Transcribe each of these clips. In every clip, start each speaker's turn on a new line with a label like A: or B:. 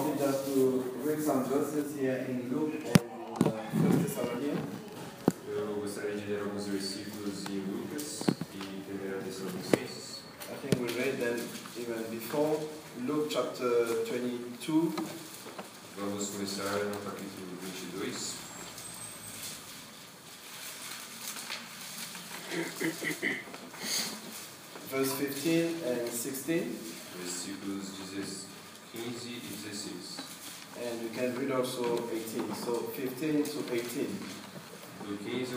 A: wanted just to read some verses here in Luke and in 1 Thessalonians.
B: Eu gostaria de ler alguns versículos em Lucas e 1 Tessalonicenses.
A: I think we read them even before. Luke chapter 22.
B: Vamos começar no capítulo 22.
A: Verse 15 and 16.
B: Versículos 15 e 16.
A: And you can read also 18. So 15 to 18.
B: Do 15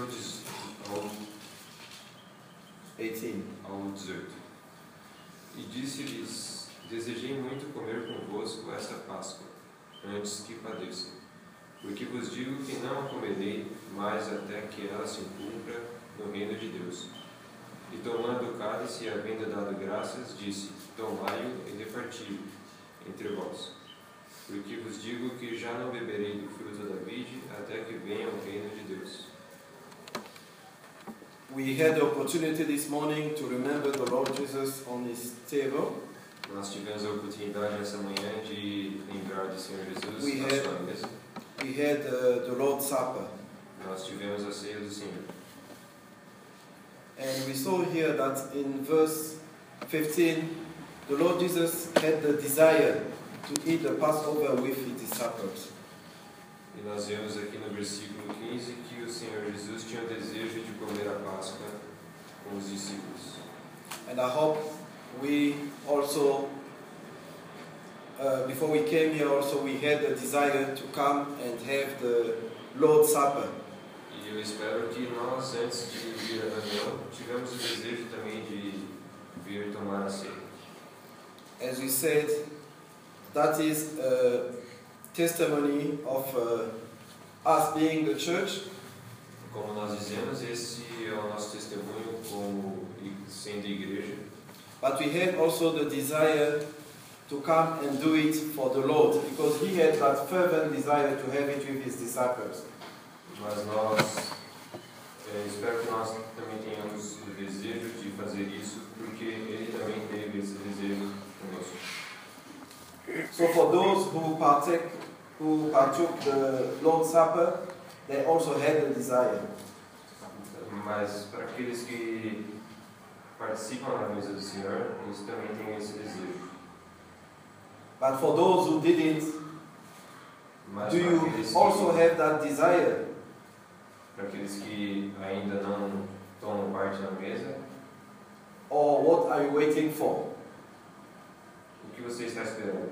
B: ao 18. E disse-lhes: Desejei muito comer convosco esta Páscoa, antes que padeça. Porque vos digo que não a comerei mais até que ela se cumpra no reino de Deus. E tomando o cálice e havendo dado graças, disse: Tomai-o e reparti-o entre vós. Porque vos digo que já não beberei do fruto da vide até que venha o reino de Deus.
A: We had the opportunity this morning to remember the Lord Jesus on his table.
B: Nós tivemos a oportunidade essa manhã de lembrar do Senhor Jesus
A: We
B: na
A: had-
B: sua mesa.
A: We had the Lord's Supper.
B: Nós tivemos a ceia do Senhor.
A: And we saw here that in verse 15, the Lord Jesus had the desire to eat the Passover with his disciples.
B: E nós vemos aqui no versículo 15 que o Senhor Jesus tinha o desejo de comer a Páscoa com os discípulos.
A: And I hope we also, before we came here, also we had the desire to come and have the Lord's Supper.
B: E eu espero que nós, antes de vir à reunião, tivemos o desejo também de vir tomar a ceia.
A: As we said, that is a testimony of us being the church,
B: Como nós dizemos, esse é o nosso testemunho como sendo igreja.
A: but we had also the desire to come and do it for the Lord, because he had that fervent desire to have it with his disciples.
B: Mas nós, espero que nós também tenhamos o desejo de fazer isso, porque ele também teve esse desejo conosco.
A: So for those who partook the Lord's Supper, they also had the desire.
B: Mas para aqueles que participam da mesa do Senhor, eles também têm esse desejo.
A: But for those who didn't,
B: Mas
A: do
B: para
A: you
B: aqueles
A: also
B: que,
A: have that desire?
B: para aqueles que ainda não tomam parte na mesa,
A: Or what are you waiting for?
B: o que você está esperando?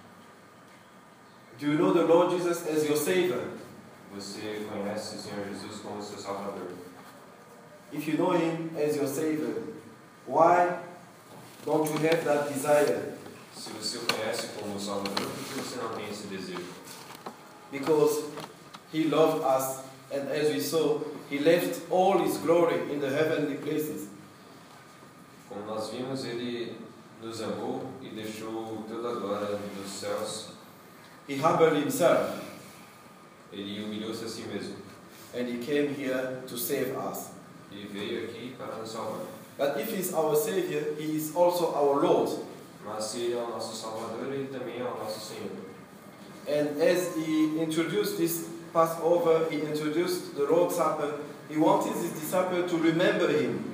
A: Do you know the Lord Jesus as your Savior?
B: Você conhece o Senhor Jesus como seu Salvador?
A: If you know Him as your Savior, why don't you have that desire?
B: Se você o conhece como Salvador, por que você não tem esse desejo?
A: Because He loved us, and as we saw, He left all His glory in the heavenly places.
B: Como nós vimos, Ele nos amou e deixou toda a glória dos céus.
A: He humbled Himself,
B: Ele humilhou-se a si mesmo
A: and He came here to save us.
B: e veio aqui para nos salvar.
A: But if He's our Savior, He is also our Lord.
B: Mas se Ele é o nosso Salvador, Ele também é o nosso Senhor.
A: And as He introduced this Passover, He introduced the Lord's Supper, He wanted His disciples to remember Him.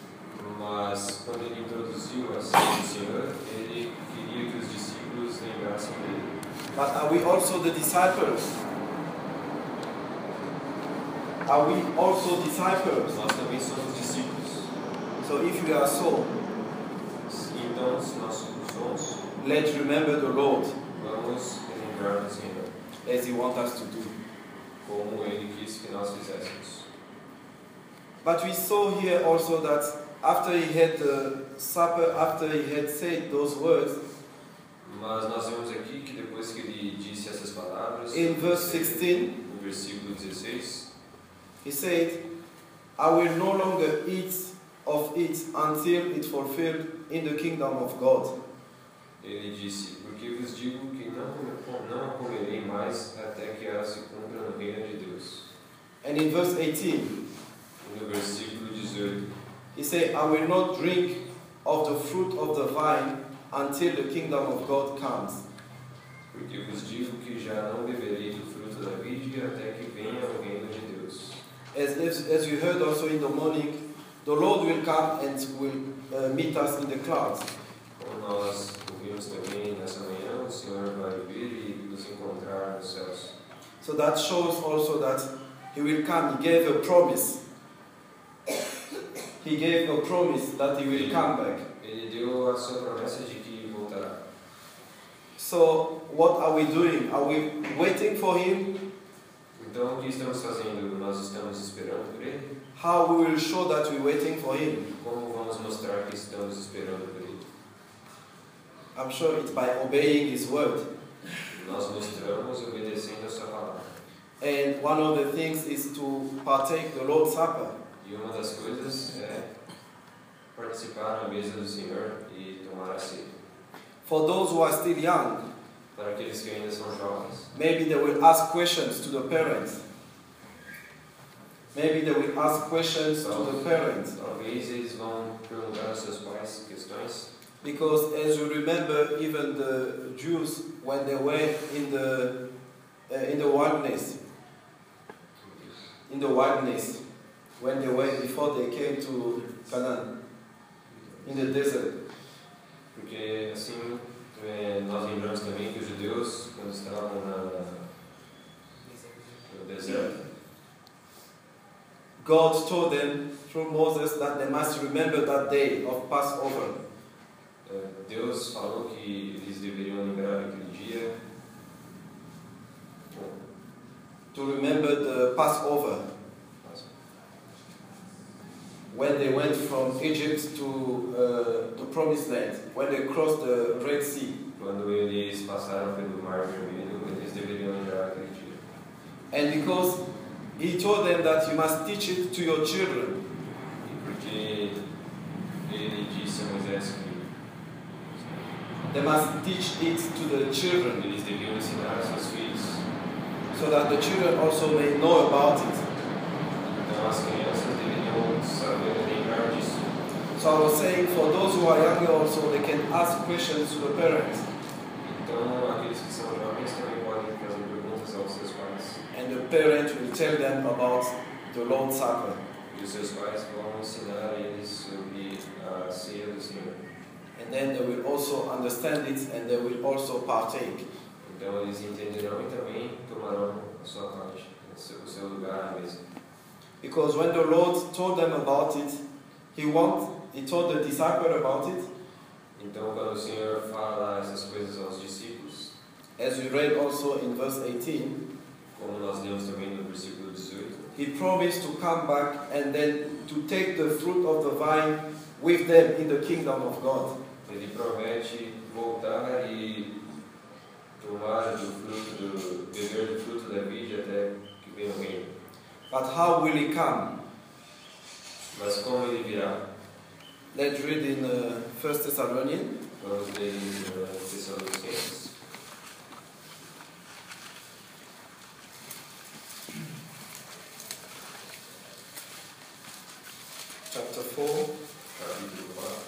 B: Mas quando Ele introduziu a ceia do Senhor, Ele queria que os discípulos lembrassem dele.
A: But are we also the disciples? Are we also disciples?
B: Nós também somos discípulos.
A: So if we are so,
B: Então, se nós somos,
A: let's remember the Lord
B: vamos lembrar do Senhor,
A: as He wants us to do.
B: como Ele quis que nós fizéssemos.
A: But we saw here also that after He had the supper, after He had said those words,
B: Mas nós vemos aqui que depois que Ele disse essas palavras,
A: in verse 16,
B: no versículo 16,
A: He said, I will no longer eat of it until it fulfilled in the kingdom of God.
B: Ele disse: Porque vos digo que não a comerei mais até que ela se cumpra no reino de Deus.
A: And in verse 18,
B: E no versículo 18,
A: He said, I will not drink of the fruit of the vine until the kingdom of God comes.
B: Porque vos digo que já não beberei do fruto da vide até que venha o reino de Deus.
A: As you heard also in the morning, the Lord will come and will meet us in the clouds.
B: Como nós ouvimos também nessa manhã, o Senhor vai vir e nos encontrar nos céus.
A: So that shows also that He will come. He gave a promise. He gave a promise that He will come back.
B: Ele deu a sua promessa de que voltará.
A: So what are we doing? Are we waiting for Him?
B: Então, o que estamos fazendo? Nós estamos esperando por Ele?
A: How we will show that we're waiting for Him?
B: Como vamos mostrar que estamos esperando por Ele?
A: I'm sure it's by obeying His word.
B: Nós mostramos obedecendo a sua palavra.
A: And one of the things is to partake the Lord's Supper.
B: E uma das coisas é participar na mesa do Senhor e tomar a ceia.
A: For those who are still young,
B: Para aqueles que ainda são jovens,
A: maybe they will ask questions to the parents. Maybe they will ask questions to the parents.
B: talvez eles vão perguntar aos seus pais questões.
A: Because as you remember, even the Jews, when they were in the wilderness, when they were before they came to Canaan, in the desert.
B: Porque assim, nós lembramos também que os judeus, quando estavam no deserto,
A: God told them through Moses that they must remember that day of Passover.
B: Deus falou que eles deveriam lembrar aquele dia.
A: To remember the Passover. When they went from Egypt to the Promised Land, when they crossed the Red Sea.
B: Quando eles passaram pelo Mar Vermelho, eles deveriam lembrar aquele dia.
A: And because He told them that you must teach it to your children.
B: E porque ele disse a Moisés que
A: They must teach it to the children,
B: eles deviam ensinar aos seus filhos.
A: so that the children also may know about it.
B: Então as crianças deveriam saber lembrar disso.
A: So I was saying, for those who are younger also, they can ask questions to the parents.
B: Então aqueles que são jovens também podem fazer perguntas aos seus pais.
A: And the parent will tell them about the Lord's Supper.
B: E os seus pais vão ensinar a eles sobre a ceia do Senhor.
A: And then they will also understand it and they will also partake.
B: Então eles entenderão e também tomarão a sua parte, o seu lugar à mesa.
A: Because when the Lord told them about it, He told the disciple about it.
B: Então quando o Senhor fala essas coisas aos discípulos,
A: As we read also in verse 18,
B: como nós lemos também no versículo 18,
A: He promised to come back and then to take the fruit of the vine with them in the kingdom of God.
B: Ele promete voltar e tomar beber do fruto da vide até que venha o reino.
A: But how will He come?
B: Mas como ele virá?
A: Let's read in 1 Thessalonians.
B: Vamos ler em Tessalonicenses.
A: Chapter 4,
B: Capítulo 4.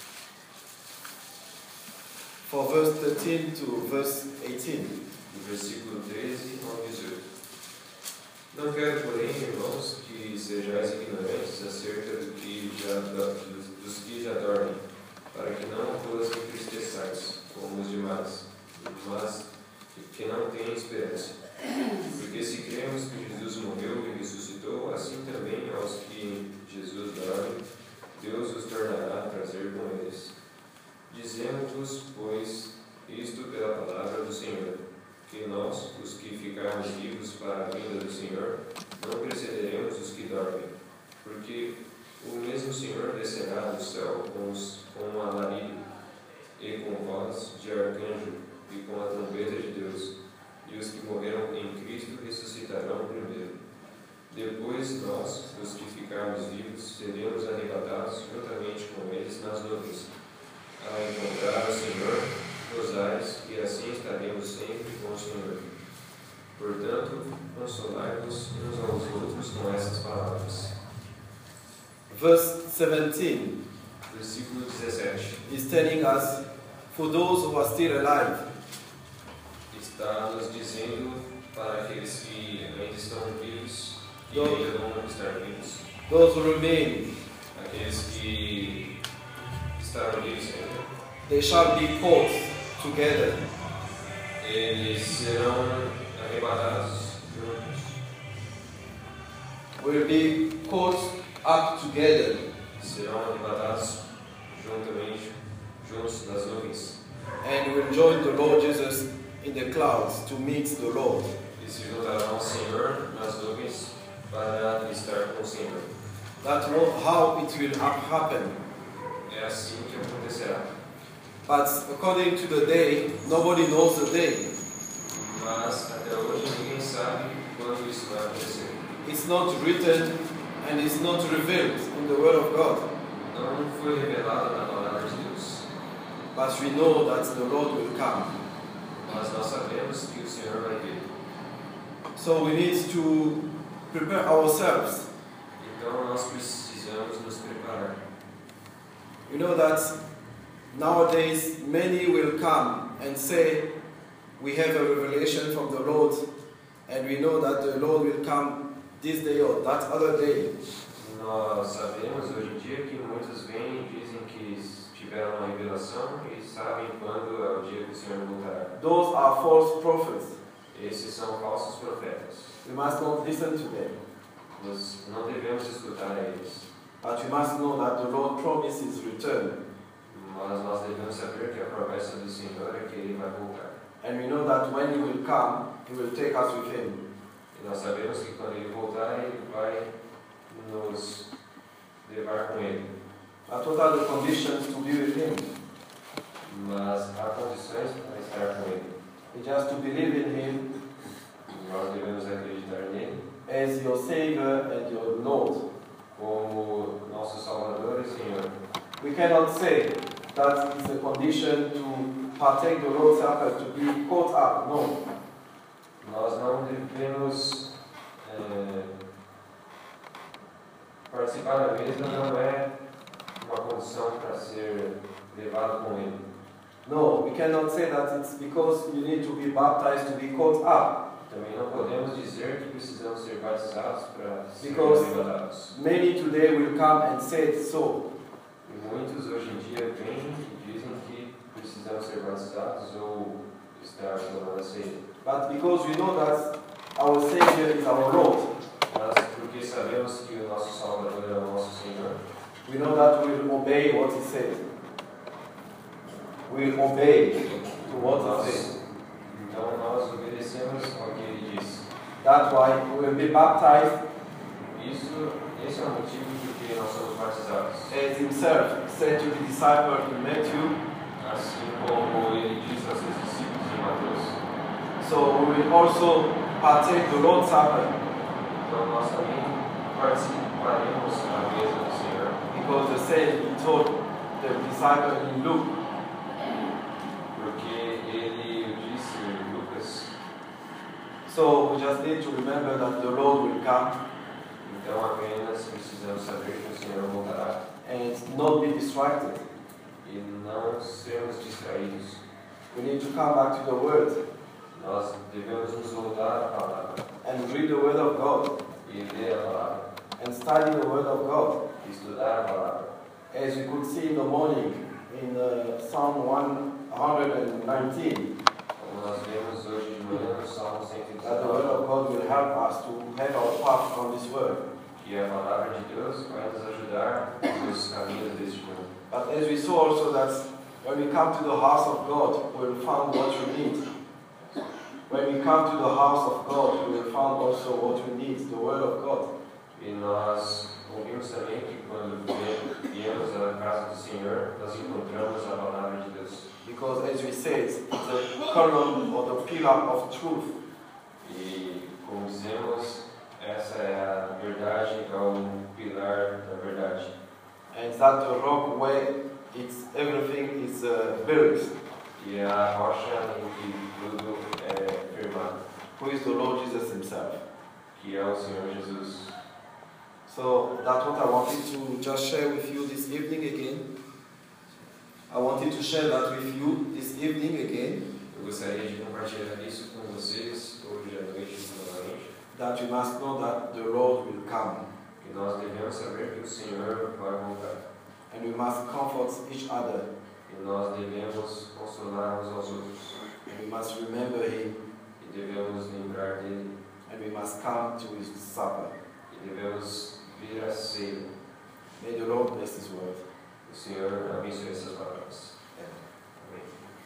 A: for verse 13 to verse 18.
B: Do versículo 13 ao 18. Não quero, porém, irmãos, que sejais ignorantes acerca dos que já dormem, para que não vos entristeçais, como os demais, mas que não têm esperança. Porque se cremos que Jesus morreu e ressuscitou, assim também aos que Jesus dorme, Deus os tornará a trazer com eles. Dizemos-vos, pois, isto pela palavra do Senhor, que nós, os que ficarmos vivos para a vinda do Senhor, não precederemos os que dormem, porque o mesmo Senhor descerá do céu com um alarido, e com voz de arcanjo, e com a trombeta de Deus, e os que morreram em Cristo ressuscitarão primeiro. Depois nós, os que ficarmos vivos, seremos arrebatados juntamente com eles nas nuvens, a encontrar o Senhor, gozais, e assim estaremos sempre com o Senhor. Portanto, consolai-vos uns aos outros com essas palavras.
A: Verse 17
B: Versículo 17.
A: is telling us, for those who are still alive,
B: está nos dizendo para aqueles que ainda estão vivos e ainda vão estar vivos,
A: those who remain,
B: aqueles que estarão vivos ainda,
A: they shall be caught together.
B: eles serão arrebatados juntos,
A: Will be caught up together.
B: serão arrebatados juntos nas nuvens,
A: And will join the Lord Jesus in the clouds to meet the Lord.
B: e se juntarão ao Senhor nas nuvens para estar com o Senhor.
A: That's how it will happen.
B: É assim que acontecerá.
A: But according to the day, nobody knows the day.
B: Mas até hoje ninguém sabe quando isso vai acontecer.
A: It's not written and it's not revealed in the Word of God.
B: Não foi revelado na palavra de Deus.
A: But we know that the Lord will come.
B: Mas nós sabemos que o Senhor vai vir.
A: So we need to prepare ourselves.
B: Então nós precisamos nos preparar.
A: You know that nowadays many will come and say, we have a revelation from the Lord and we know that the Lord will come this day or that other day.
B: Nós sabemos hoje em dia que muitos vêm e dizem que tiveram uma revelação e sabem quando é o dia que o Senhor voltará.
A: Those are false prophets.
B: Esses são falsos profetas.
A: We must not listen to them.
B: Nós não devemos escutar a eles.
A: But we must know that the Lord promises return.
B: Mas nós devemos saber que a promessa do Senhor é que Ele vai voltar.
A: And we know that when He will come, He will take us with Him.
B: E nós sabemos que quando Ele voltar, Ele vai nos levar com Ele.
A: But what are the conditions to be with Him?
B: Mas há condições para estar com Ele.
A: It's just to believe in Him
B: Nós devemos acreditar nele
A: as your Savior and your Lord.
B: como nosso Salvador e Senhor.
A: We cannot say that it's a condition to partake the Lord's Supper, to be caught up. No.
B: Nós não devemos participar da mesa, não é uma condição para ser levado com Ele.
A: No, we cannot say that it's because you need to be baptized to be caught up.
B: Também não podemos dizer que precisamos ser batizados para ser
A: Because
B: arrebatados.
A: many today will come and say so.
B: E muitos hoje em dia vêm e dizem que precisamos ser batizados ou estar tomando a ceia.
A: But because we know that our Savior is our Lord,
B: Mas porque sabemos que o nosso Salvador é o nosso Senhor,
A: we know that we will obey what He says. We will obey to what He says.
B: então nós obedecemos ao que Ele diz.
A: That's why we will be baptized
B: Esse é o motivo por que nós somos batizados.
A: as Himself said to the disciples in Matthew.
B: Assim como Ele disse aos seus discípulos em Mateus.
A: So we will also partake the Lord's Supper
B: Então nós também participaremos da mesa do Senhor.
A: because the same He told the disciple in Luke.
B: Porque Ele disse em Lucas.
A: So we just need to remember that the Lord will come
B: Então apenas precisamos saber que o Senhor voltará
A: and not be distracted.
B: e não sermos distraídos.
A: We need to come back to the Word
B: Nós devemos nos voltar à palavra
A: and read the Word of God
B: e ler a palavra,
A: and study the Word of God.
B: e estudar a palavra.
A: As we could see in the morning in Psalm 119,
B: Como nós vemos hoje de manhã no Salmo
A: that the Word
B: 119,
A: of God will help us to have our path from this Word.
B: que a palavra de Deus vai nos ajudar nos caminhos deste mundo.
A: But as we saw also that when we come to the house of God, we will find what we need. When we come to the house of God, we will find also what we need, the Word of God.
B: E nós ouvimos também que quando viemos à casa do Senhor, nós encontramos a palavra de Deus.
A: Because as we said, it's the column or the pillar of truth.
B: E como dizemos, essa é a verdade, é o pilar da verdade.
A: And that the rock where everything is built,
B: E a rocha em que tudo é firmado,
A: who is the Lord Jesus Himself.
B: que é o Senhor Jesus.
A: So that's what I wanted to just share with you this evening again. I wanted to share that with you this evening again.
B: Eu gostaria de compartilhar isso com vocês hoje à noite novamente.
A: That we must know that the Lord will come.
B: Que nós devemos saber que o Senhor vai voltar.
A: And we must comfort each other.
B: E nós devemos consolar uns aos outros.
A: And we must remember Him.
B: E devemos lembrar dele.
A: And we must come to His supper.
B: E devemos vir à ceia.
A: May the Lord bless His word.
B: O Senhor abençoe essas palavras. Amém.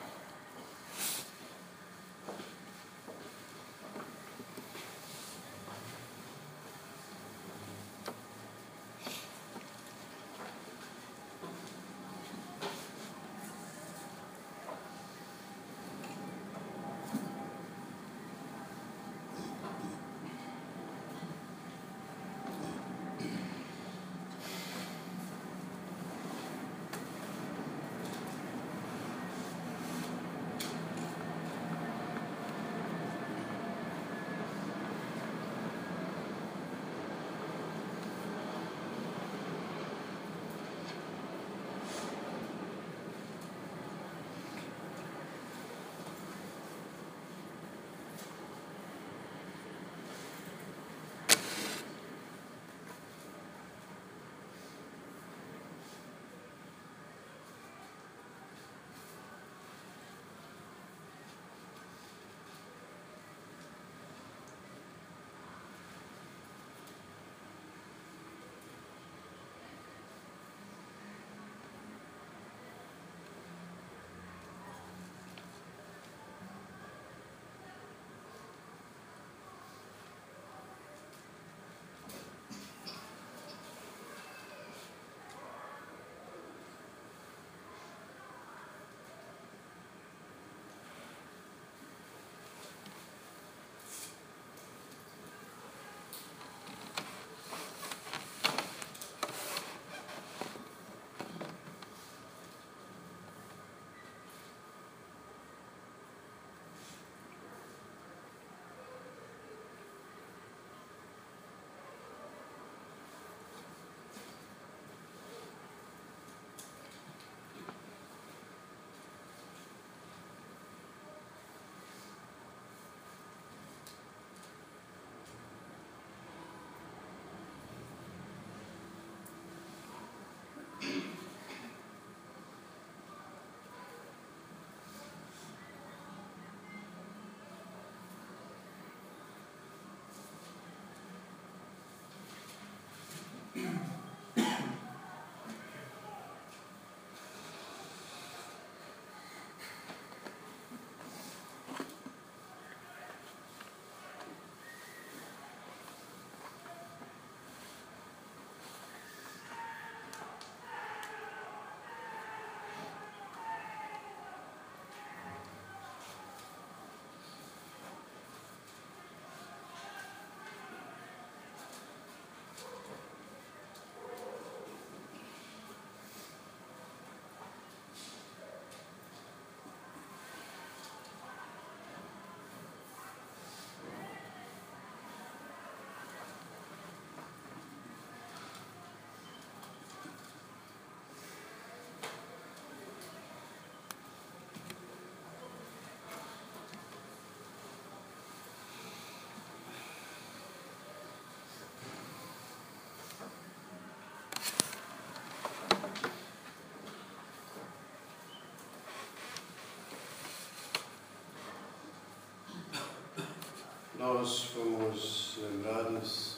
C: Nós fomos lembrados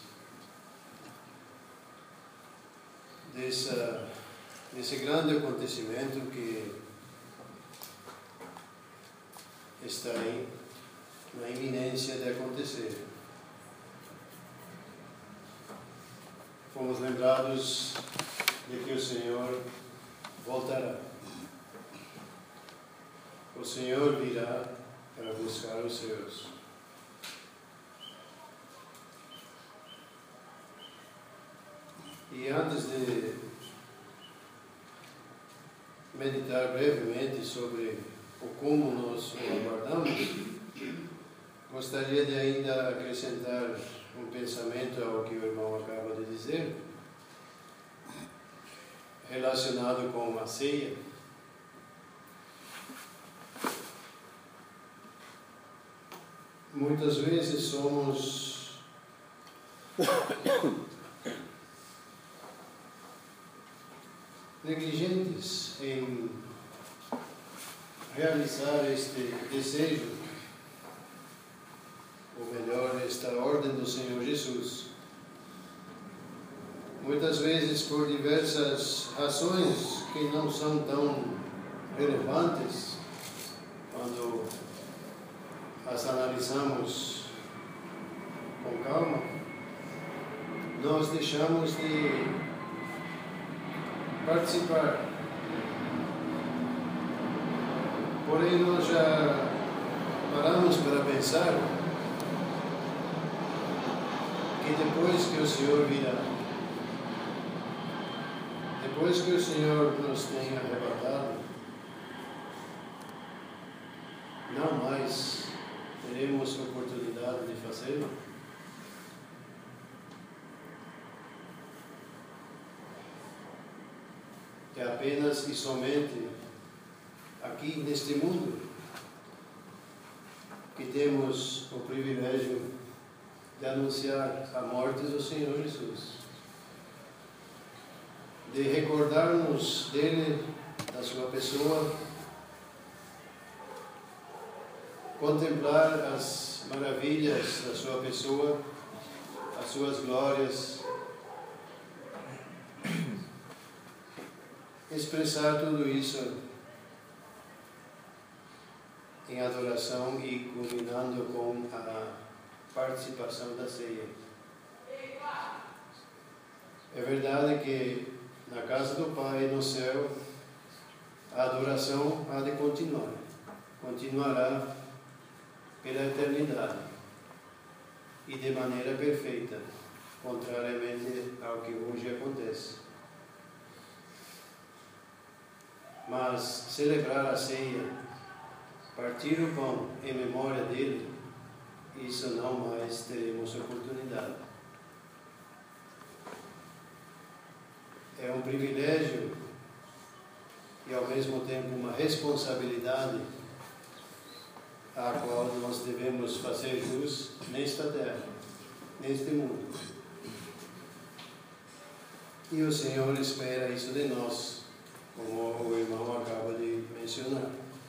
C: desse grande acontecimento que está na iminência de acontecer. Fomos lembrados de que o Senhor voltará. O Senhor virá para buscar os seus. E antes de meditar brevemente sobre o como nós o aguardamos, gostaria de ainda acrescentar um pensamento ao que o irmão acaba de dizer, relacionado com a ceia. muitas vezes somos negligentes em realizar este desejo, ou melhor, esta ordem do Senhor Jesus. Muitas vezes por diversas razões que não são tão relevantes quando as analisamos com calma, nós deixamos de participar. Porém, nós já paramos para pensar que depois que o Senhor virá, depois que o Senhor nos tenha arrebatado, não mais teremos oportunidade de fazê-lo? É apenas e somente aqui neste mundo que temos o privilégio de anunciar a morte do Senhor Jesus, de recordarmos dele, da sua pessoa, contemplar as maravilhas da sua pessoa, as suas glórias, expressar tudo isso em adoração e culminando com a participação da ceia. É verdade que na casa do Pai, no céu, a adoração há de continuar, continuará pela eternidade e de maneira perfeita, contrariamente ao que hoje acontece. Mas celebrar a ceia, partir o pão em memória dele, isso não mais teremos oportunidade. É um privilégio e ao mesmo tempo uma responsabilidade a qual nós devemos fazer jus nesta terra, neste mundo. E o Senhor espera isso de nós, como o irmão acaba de mencionar.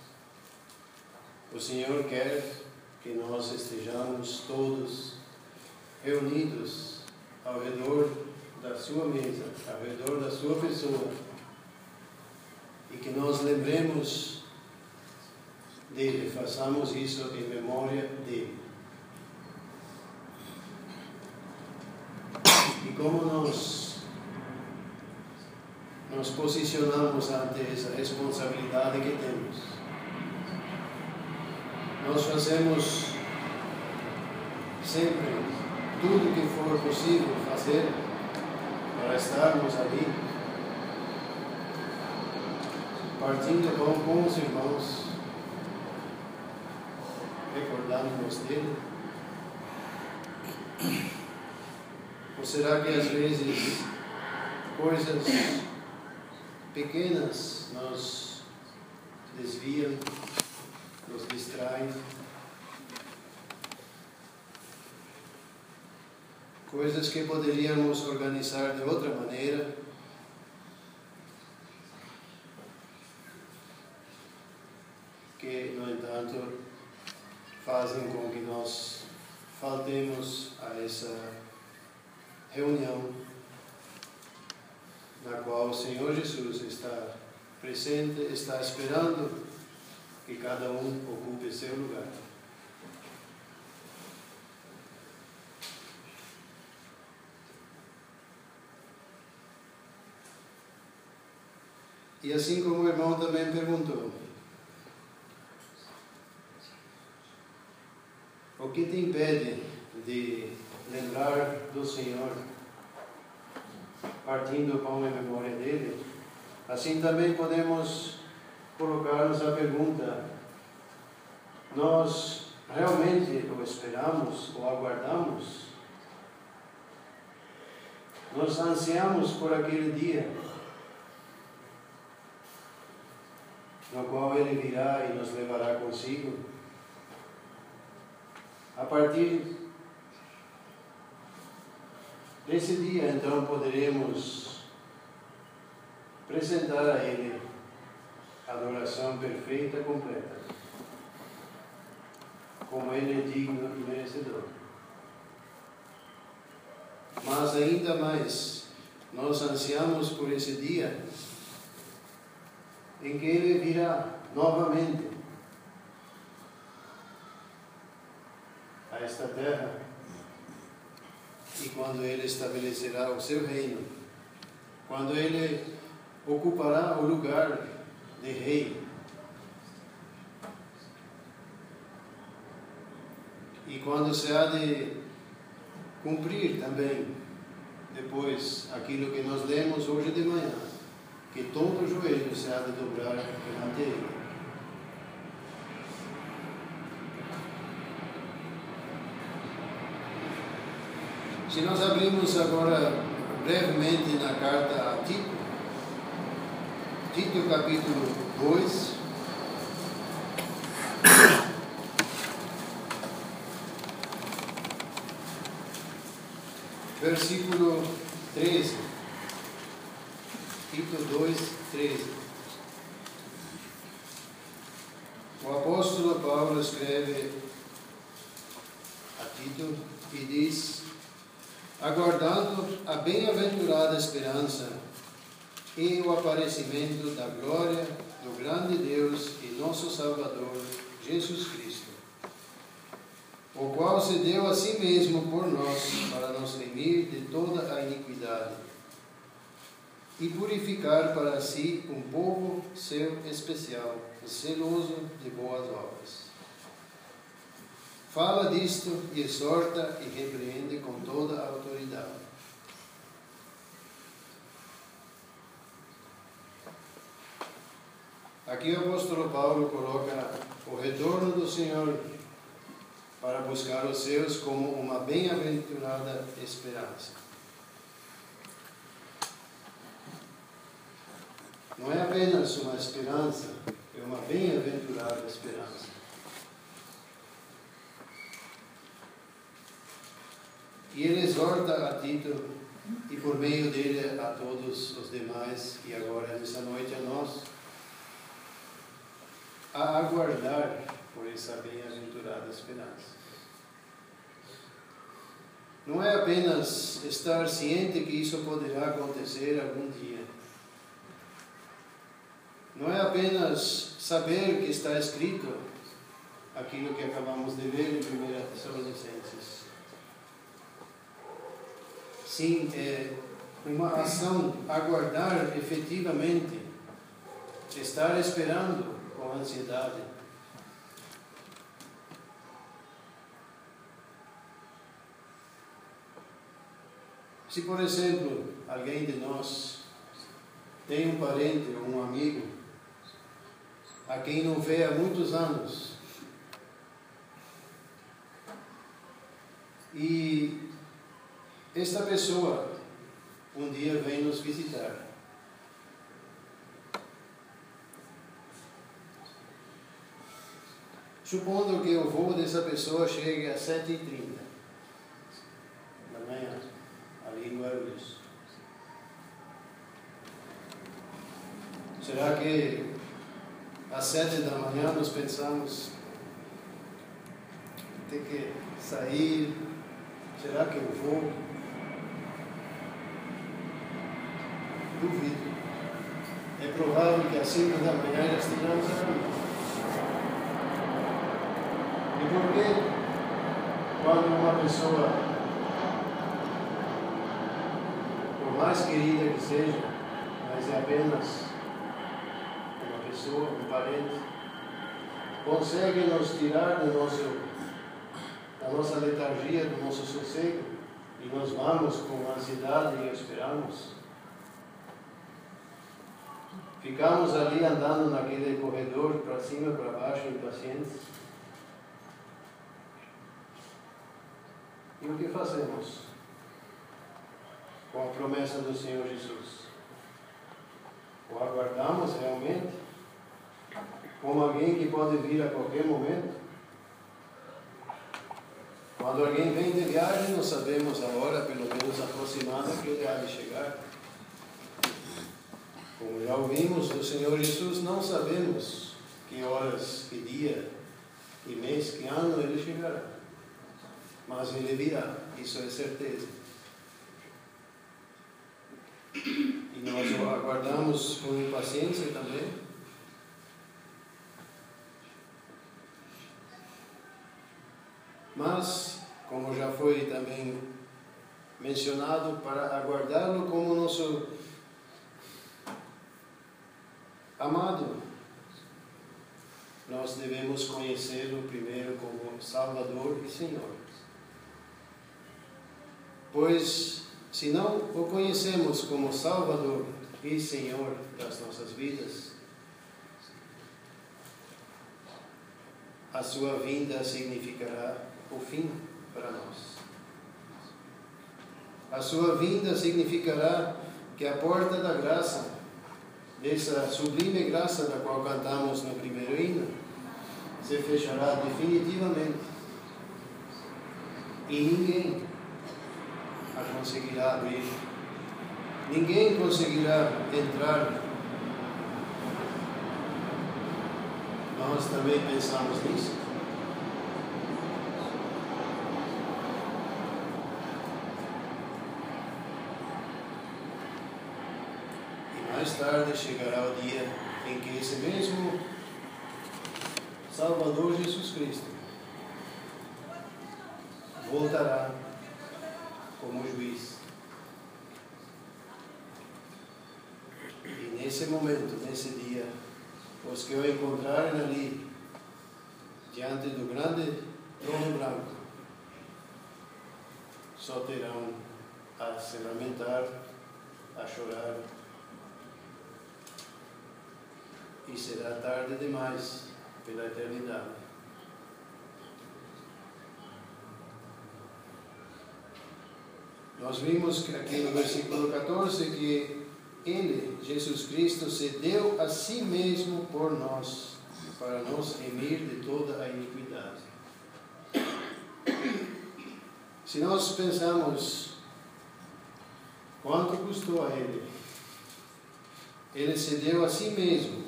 C: O Senhor quer que nós estejamos todos reunidos ao redor da sua mesa, ao redor da sua pessoa, e que nós lembremos dele, façamos isso em memória dele. E como nós nos posicionamos ante essa responsabilidade que temos? Nós fazemos sempre tudo que for possível fazer para estarmos ali, partindo pão com os irmãos, recordando-nos dele? Ou será que às vezes coisas pequenas nos desviam, nos distraem? Coisas que poderíamos organizar de outra maneira, que, no entanto, fazem com que nós faltemos a essa reunião na qual o Senhor Jesus está presente, está esperando que cada um ocupe seu lugar. E assim como o irmão também perguntou, o que te impede de lembrar do Senhor, partindo o pão em memória dele? Assim também podemos colocar-nos a pergunta: nós realmente o esperamos, o aguardamos? Nós ansiamos por aquele dia no qual ele virá e nos levará consigo? A partir desse dia, então, poderemos apresentar a Ele a adoração perfeita e completa, como Ele é digno e merecedor. Mas ainda mais, nós ansiamos por esse dia em que Ele virá novamente a esta terra e quando Ele estabelecerá o seu reino, quando Ele ocupará o lugar de rei. E quando se há de cumprir também, depois, aquilo que nós lemos hoje de manhã, que todo joelho se há de dobrar perante Ele. Se nós abrimos agora brevemente na carta a Tito, Tito capítulo 2, versículo 13. Tito 2, 13. O apóstolo Paulo escreve a Tito e diz: aguardando a bem-aventurada esperança e o aparecimento da glória do grande Deus e nosso Salvador, Jesus Cristo, o qual se deu a si mesmo por nós para nos remir de toda a iniquidade e purificar para si um povo seu especial, zeloso de boas obras. Fala disto e exorta e repreende com toda a autoridade. Aqui o apóstolo Paulo coloca o retorno do Senhor para buscar os seus como uma bem-aventurada esperança. Não é apenas uma esperança, é uma bem-aventurada esperança. E ele exorta a Tito e por meio dele a todos os demais, e agora nessa noite a nós, a aguardar por essa bem-aventurada esperança. Não é apenas estar ciente que isso poderá acontecer algum dia. Não é apenas saber que está escrito aquilo que acabamos de ler em 1 Tessalonicenses. Sim, é uma ação, aguardar efetivamente, estar esperando com ansiedade. Se, por exemplo, alguém de nós tem um parente ou um amigo a quem não vê há muitos anos e esta pessoa um dia vem nos visitar. Supondo que o voo dessa pessoa chegue às 7h30 da manhã, ali em Guarulhos. Será que às 7 da manhã nós pensamos ter que sair? Será que eu vou? Duvido. É provável que às 5 da manhã já estejamos a E por que, quando uma pessoa, por mais querida que seja, mas é apenas uma pessoa, um parente, consegue nos tirar da nossa letargia, do nosso sossego, e nós vamos com ansiedade e esperamos? Ficamos ali andando naquele corredor, para cima e para baixo, impacientes. E o que fazemos com a promessa do Senhor Jesus? O aguardamos realmente como alguém que pode vir a qualquer momento? Quando alguém vem de viagem, nós sabemos a hora, pelo menos aproximada, que ele há de chegar. Como já ouvimos do Senhor Jesus, não sabemos que horas, que dia, que mês, que ano ele chegará. Mas ele virá, isso é certeza. E nós o aguardamos com impaciência também. Mas, como já foi também mencionado, para aguardá-lo como nosso amado, nós devemos conhecê-lo primeiro como Salvador e Senhor. Pois, se não o conhecemos como Salvador e Senhor das nossas vidas, a sua vinda significará o fim para nós. A sua vinda significará que a porta da graça, dessa sublime graça da qual cantamos no primeiro hino, se fechará definitivamente. E ninguém a conseguirá abrir. Ninguém conseguirá entrar. Nós também pensamos nisso. Mais tarde chegará o dia em que esse mesmo Salvador Jesus Cristo voltará como juiz. E nesse momento, nesse dia, os que o encontrarem ali, diante do grande trono branco, só terão a se lamentar, a chorar, e será tarde demais pela eternidade. Nós vimos aqui no versículo 14 que Ele, Jesus Cristo, se deu a si mesmo por nós, para nos remir de toda a iniquidade. Se nós pensamos quanto custou a Ele, Ele se deu a si mesmo.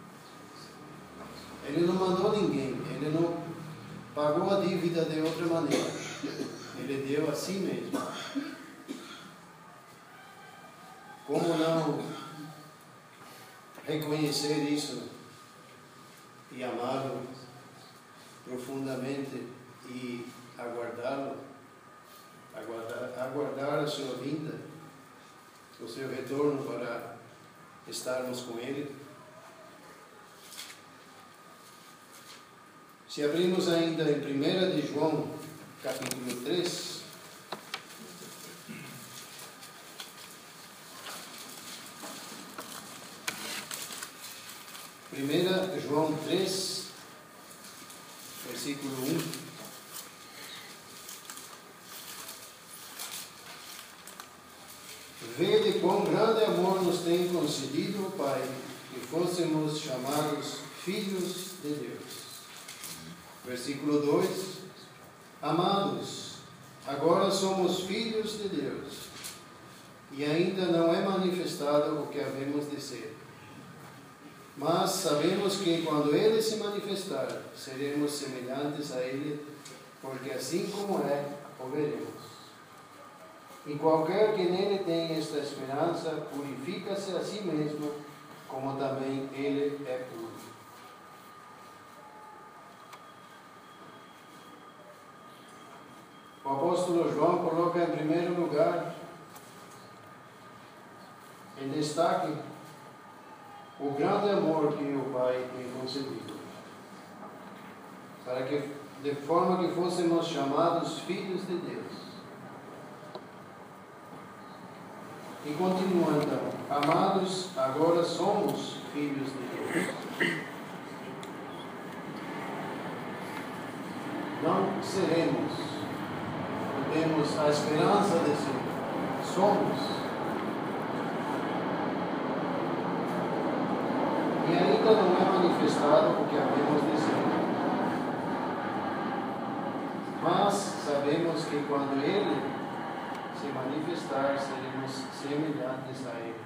C: Ele não mandou ninguém, Ele não pagou a dívida de outra maneira. Ele deu a si mesmo. Como não reconhecer isso e amá-lo profundamente e aguardá-lo, aguardar a sua vinda, o seu retorno para estarmos com Ele? Se abrimos ainda em 1 de João, capítulo 3, João 3, versículo 1. Vede quão grande amor nos tem concedido o Pai, que fôssemos chamados filhos de Deus. Versículo 2: Amados, agora somos filhos de Deus, e ainda não é manifestado o que havemos de ser. Mas sabemos que quando Ele se manifestar, seremos semelhantes a Ele, porque assim como é, o veremos. E qualquer que nele tem esta esperança, purifica-se a si mesmo, como também Ele é puro. O apóstolo João coloca em primeiro lugar, em destaque, o grande amor que o Pai tem concedido, para que, de forma que fôssemos chamados filhos de Deus. E continua então: Amados, agora somos filhos de Deus. Não seremos, temos a esperança de ser, somos. E ainda não é manifestado o que havemos de ser. Mas sabemos que quando Ele se manifestar, seremos semelhantes a Ele.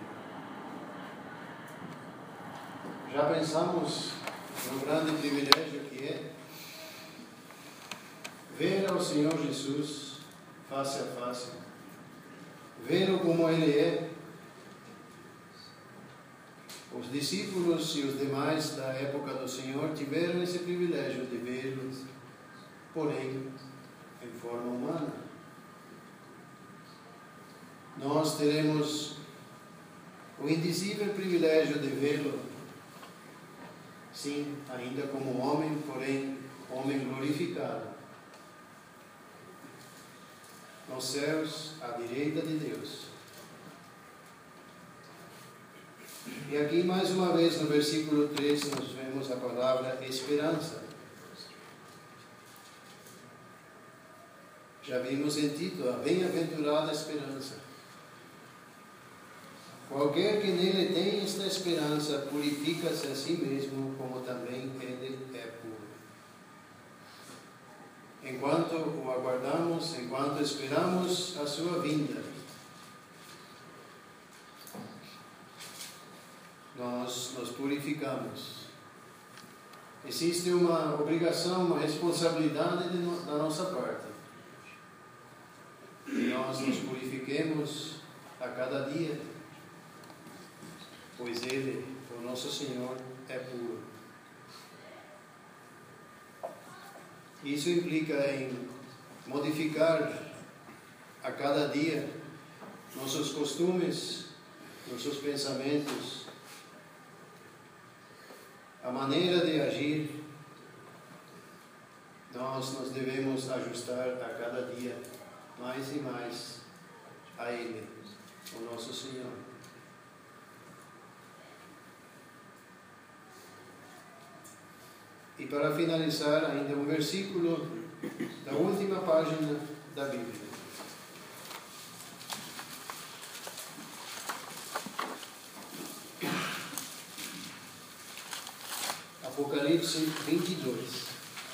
C: Já pensamos no grande privilégio que é ver ao Senhor Jesus face a face, ver-o como Ele é. Os discípulos e os demais da época do Senhor tiveram esse privilégio de vê-lo, porém, em forma humana. Nós teremos o indizível privilégio de vê-lo, sim, ainda como homem, porém, homem glorificado, nos céus, à direita de Deus. E aqui, mais uma vez, no versículo 3, nós vemos a palavra esperança. Já vimos em Tito a bem-aventurada esperança. Qualquer que nele tem esta esperança purifica-se a si mesmo, como também ele é puro. Enquanto o aguardamos, enquanto esperamos a sua vinda, nós nos purificamos. Existe uma obrigação, uma responsabilidade da nossa parte. E nós nos purifiquemos a cada dia, pois Ele, o nosso Senhor, é puro. Isso implica em modificar a cada dia nossos costumes, nossos pensamentos, a maneira de agir. Nós nos devemos ajustar a cada dia mais e mais a Ele, o nosso Senhor. E para finalizar, ainda um versículo da última página da Bíblia. Apocalipse 22.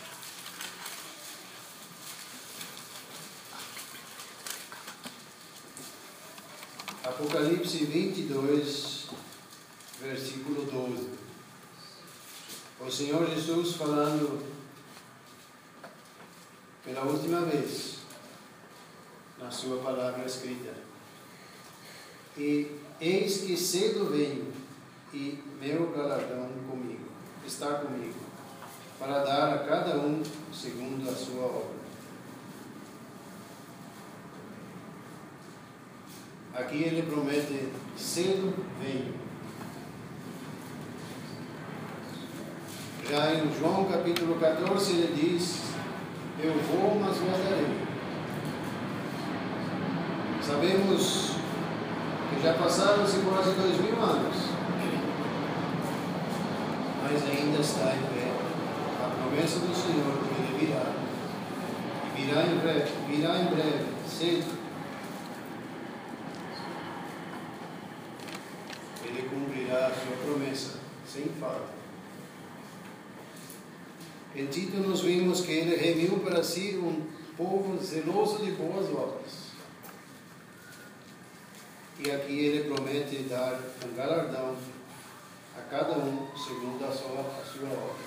C: Apocalipse 22, versículo 12. O Senhor Jesus falando pela última vez na sua palavra escrita. E eis que cedo venho, e meu galardão comigo, está comigo, para dar a cada um segundo a sua obra. Aqui ele promete: cedo venho. Já em João capítulo 14 ele diz: eu vou, mas voltarei. Sabemos que já passaram-se quase 2000 anos, mas ainda está em pé a promessa do Senhor que Ele virá. E virá em breve, cedo. Ele cumprirá a sua promessa, sem falta. Em Tito nos vimos que ele reuniu para si um povo zeloso de boas obras. E aqui ele promete dar um galardão a cada um segundo a sua obra.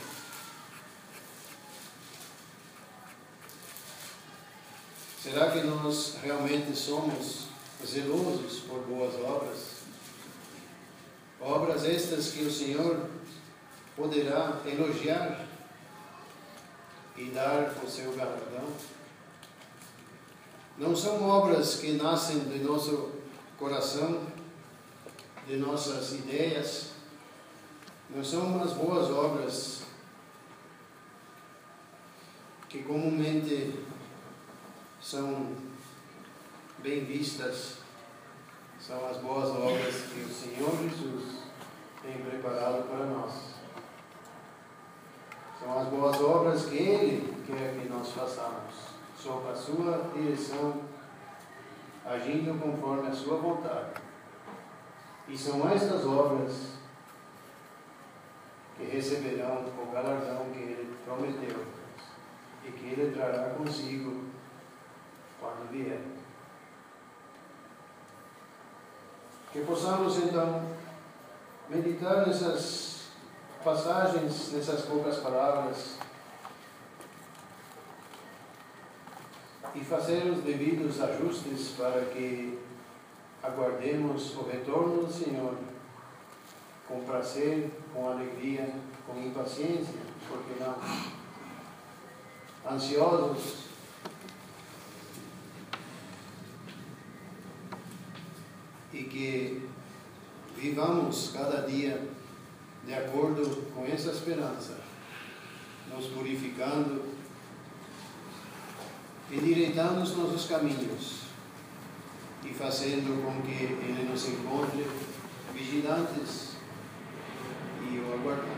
C: Será que nós realmente somos zelosos por boas obras? Obras estas que o Senhor poderá elogiar e dar o seu galardão? Não são obras que nascem de nosso coração, de nossas ideias, não são as boas obras que comumente são bem vistas, são as boas obras que o Senhor Jesus tem preparado para nós. São as boas obras que Ele quer que nós façamos, sob a sua direção, agindo conforme a sua vontade. E são estas obras que receberão o galardão que Ele prometeu. e que Ele trará consigo quando vier. Que possamos então meditar nessas passagens, nessas poucas palavras, e fazer os devidos ajustes para que aguardemos o retorno do Senhor com prazer, com alegria, com impaciência, porque não? Ansiosos. E que vivamos cada dia de acordo com essa esperança, nos purificando, endireitando os nossos caminhos e fazendo com que Ele nos encontre vigilantes e o aguardando.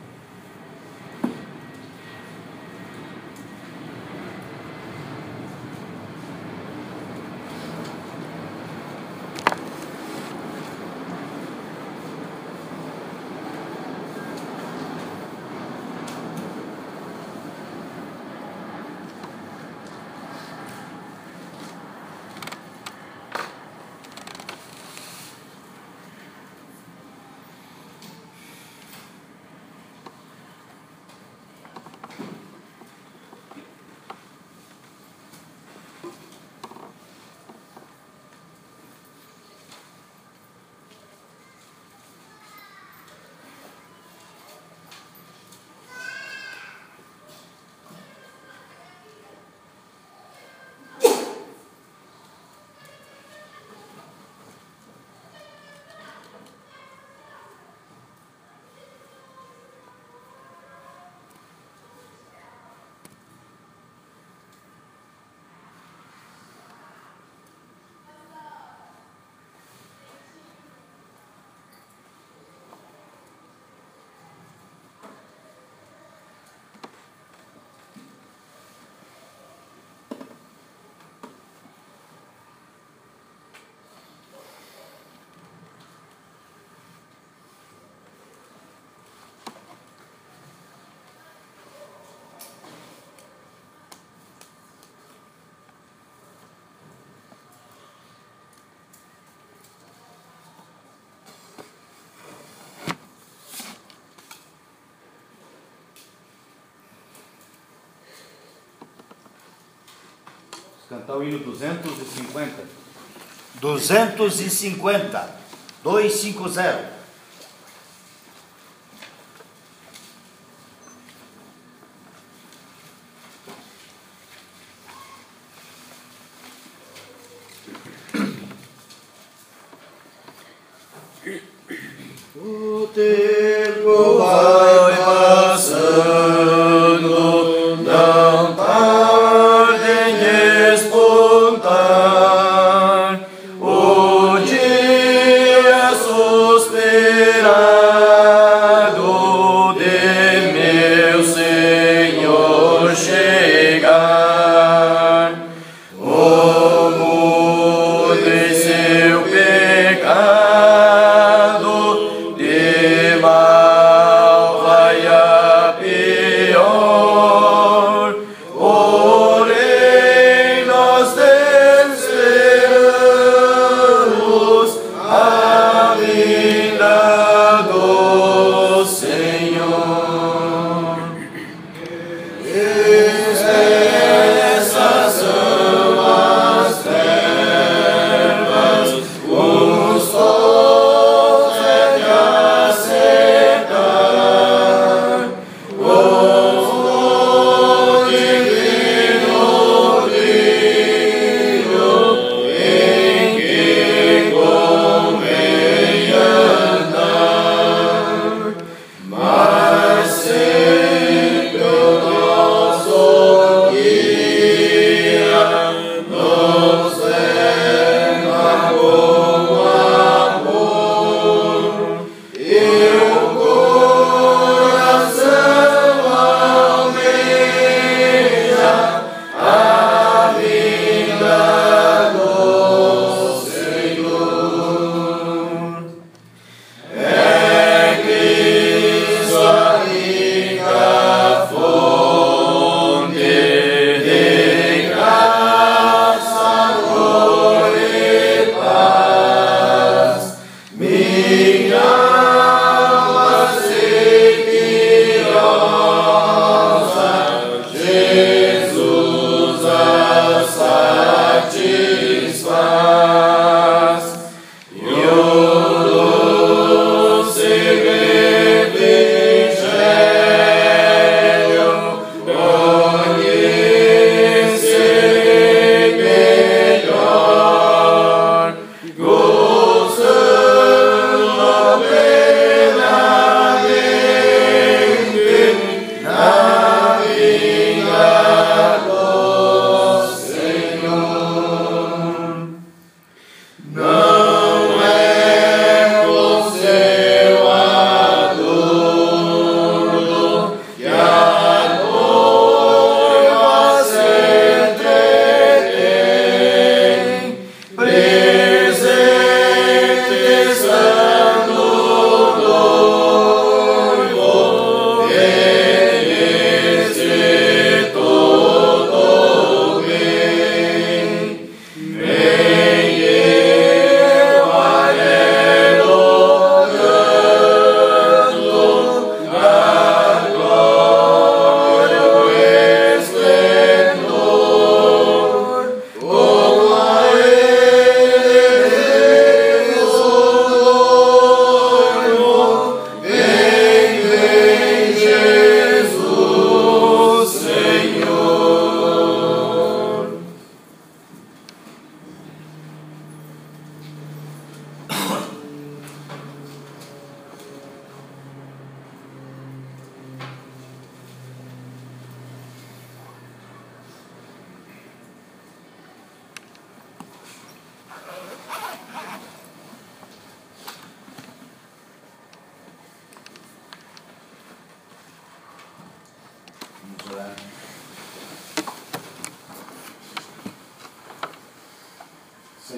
D: Cantar o hino 250.
E: 250. 250. O tempo vai passando, não tarde em despontar o dia suspirado de meu Senhor chegar. O mundo em seu pecado de mal vai a pior. O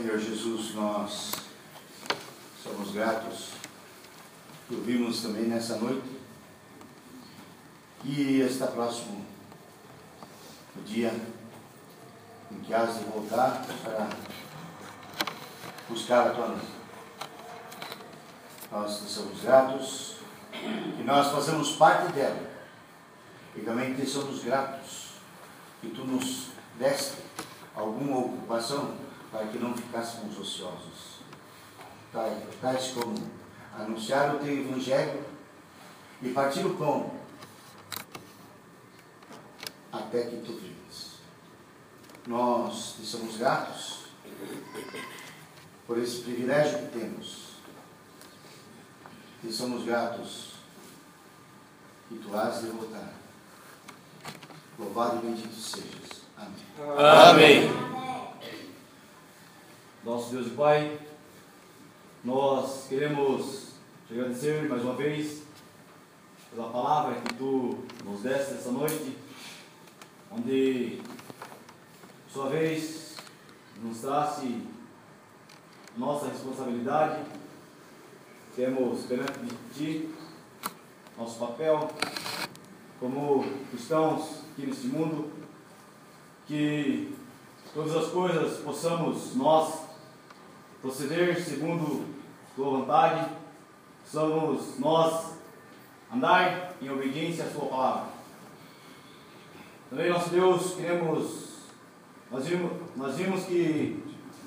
D: Senhor Jesus, nós somos gratos por ouvimos também nessa noite que está próximo o dia em que has de voltar para buscar a tua noiva. Nós somos gratos que nós fazemos parte dela e também te somos gratos que tu nos deste alguma ocupação para que não ficássemos ociosos, tais como anunciar o teu evangelho e partir o pão até que tu venhas. Nós te somos gratos por esse privilégio que temos. Te somos gratos que tu has de voltar. Louvado e bendito sejas. Amém.
E: Amém.
D: Nosso Deus e Pai, nós queremos te agradecer mais uma vez pela palavra que tu nos deste essa noite, onde, por sua vez, nos trace nossa responsabilidade. Temos perante de ti nosso papel como cristãos aqui neste mundo, que todas as coisas possamos nós proceder segundo tua vontade, possamos nós andar em obediência à sua palavra. Também, nosso Deus, nós vimos que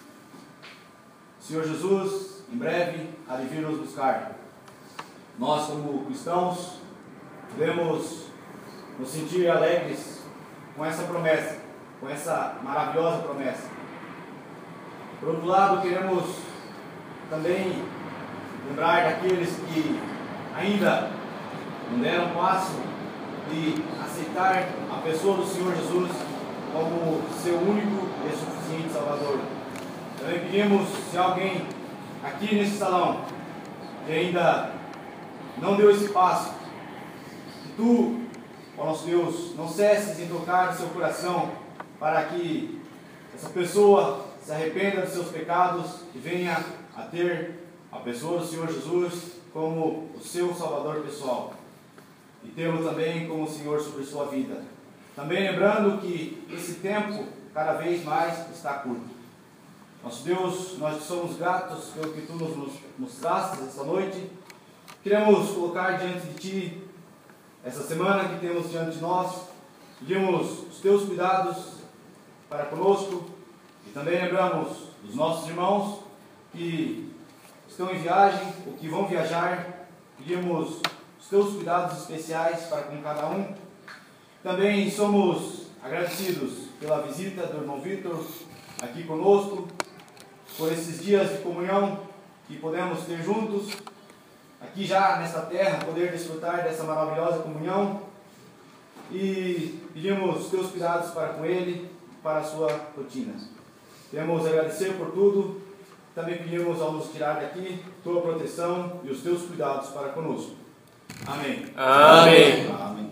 D: o Senhor Jesus em breve há de vir nos buscar. Nós, como cristãos, devemos nos sentir alegres com essa promessa, com essa maravilhosa promessa. Por outro lado, queremos também lembrar daqueles que ainda não deram passo de aceitar a pessoa do Senhor Jesus como seu único e suficiente Salvador. Também pedimos, se alguém aqui nesse salão que ainda não deu esse passo, que tu, ó nosso Deus, não cesses em tocar no seu coração para que essa pessoa se arrependa dos seus pecados e venha a ter a pessoa do Senhor Jesus como o seu Salvador pessoal. E tê-lo também como Senhor sobre sua vida. Também lembrando que esse tempo cada vez mais está curto. Nosso Deus, nós te somos gratos pelo que tu nos mostraste essa noite. Queremos colocar diante de ti essa semana que temos diante de nós. Pedimos os teus cuidados para conosco e também lembramos dos nossos irmãos que estão em viagem ou que vão viajar. Pedimos os teus cuidados especiais para com cada um. Também somos agradecidos pela visita do irmão Vitor aqui conosco, por esses dias de comunhão que podemos ter juntos, aqui já nesta terra, poder desfrutar dessa maravilhosa comunhão. E pedimos os teus cuidados para com ele, para a sua rotina. Queremos agradecer por tudo. Também pedimos ao nos tirar daqui tua proteção e os teus cuidados para conosco. Amém.
E: Amém.
D: Amém.